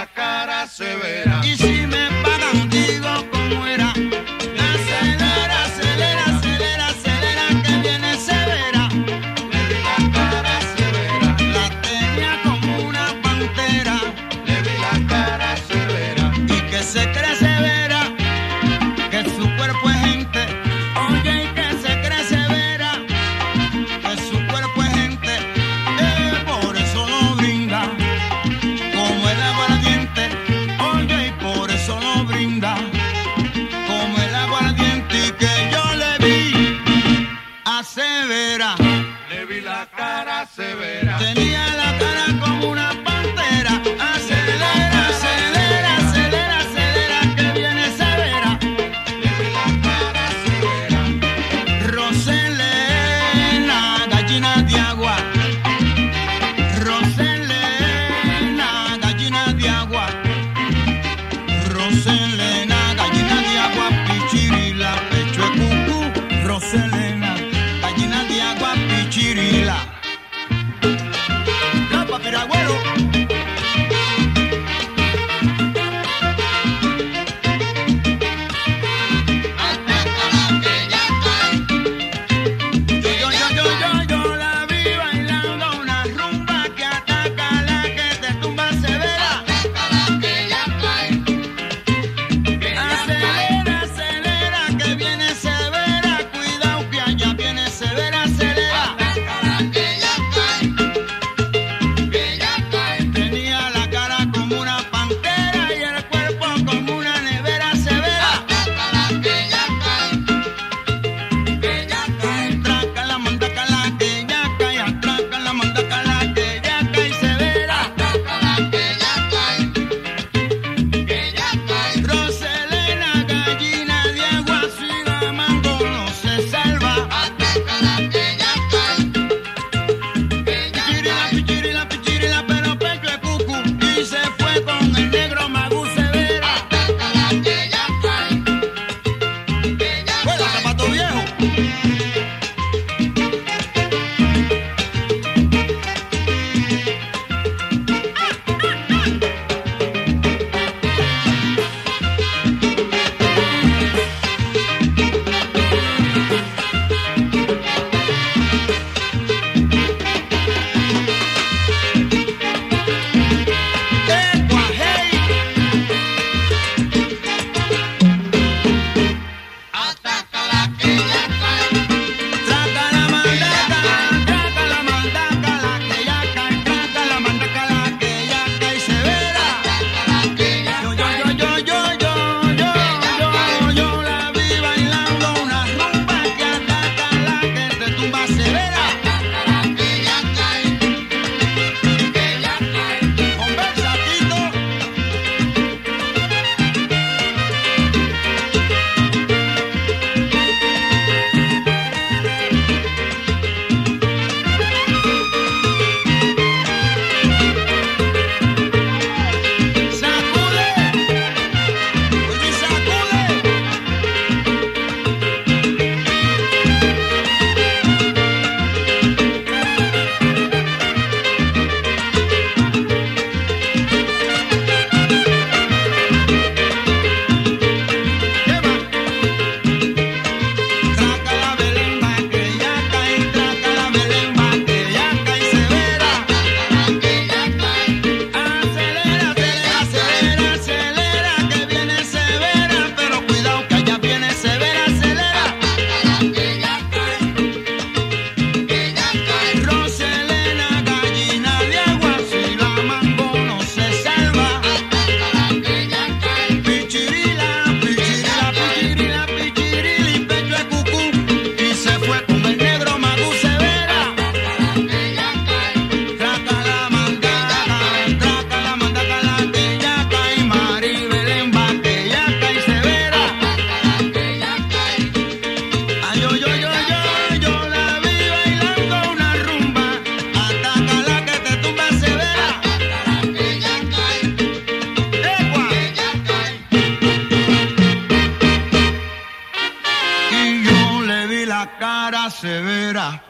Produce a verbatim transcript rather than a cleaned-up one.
la cara severa. Y si me pagan, digo cómo era. Acelera, acelera, acelera, acelera, que viene severa. Le vi la cara severa. La tenía como una pantera. Le vi la cara severa. Y que se cree severa, que su cuerpo es gente. Oye, y que se cree severa, que su cuerpo es gente. Eh, por eso lo brinda como el aguardiente. Oye, y por eso lo brinda como el aguardiente. Y que yo le vi a severa. Le vi la cara severa. Tenía la cara como una pantera. Acelera, acelera, acelera, acelera, que viene severa. Le vi la cara severa. Roselena, gallina de agua. Roselena, gallina de agua. Roselena, gallina de agua, pichirila, pecho de cucú. Roselena, gallina de agua, pichirila. Capa, piragüero. Yo, yo, yo, yo, yo, yo la vi bailando una rumba que ataca la que te tumba severa. Acelera, acelera, que viene severa. Cuidado que allá viene severa, acelera. Tenía la cara como una pantera y el cuerpo como una nevera severa. Atraca la mandaca la que ya cae, atraca la mandaca la que ya cae severa. Roselena, gallina de agua, si la mango no se salva. Pichirila, pichirila, pichirila, pero pecho de cucu. Y se fue con el negro Magú severa. Juega, zapato viejo. Epa, hey. Traca la mandaca, traca la mandaca, la que ya cae, traca la mandaca, la que ya cae severa. Yo, yo, yo, yo, yo, yo, yo, yo, yo la vi bailando una rumba que ataca la que te tumba severa. Conversatito. Sacude, oye, sacude. Traca la belemba que ya cae, traca la belemba que ya cae severa. Acelera, acelera, acelera, acelera, que viene severa, pero cuidado que allá viene severa, acelera. Roselena, gallina de agua, si la mango no se salva. Pichirila, pichirila, pichirila, pichirila, y pecho de cucú. Y se fue con el negro Magú severa. Traca la mandaca, traca la mandaca, la que ya cae, Maribelemba, que ya cae severa. Ay, yo, yo, yo, yo, yo la vi bailando una rumba, ataca la que te tumba severa. Ecua. Y yo le vi la cara severa.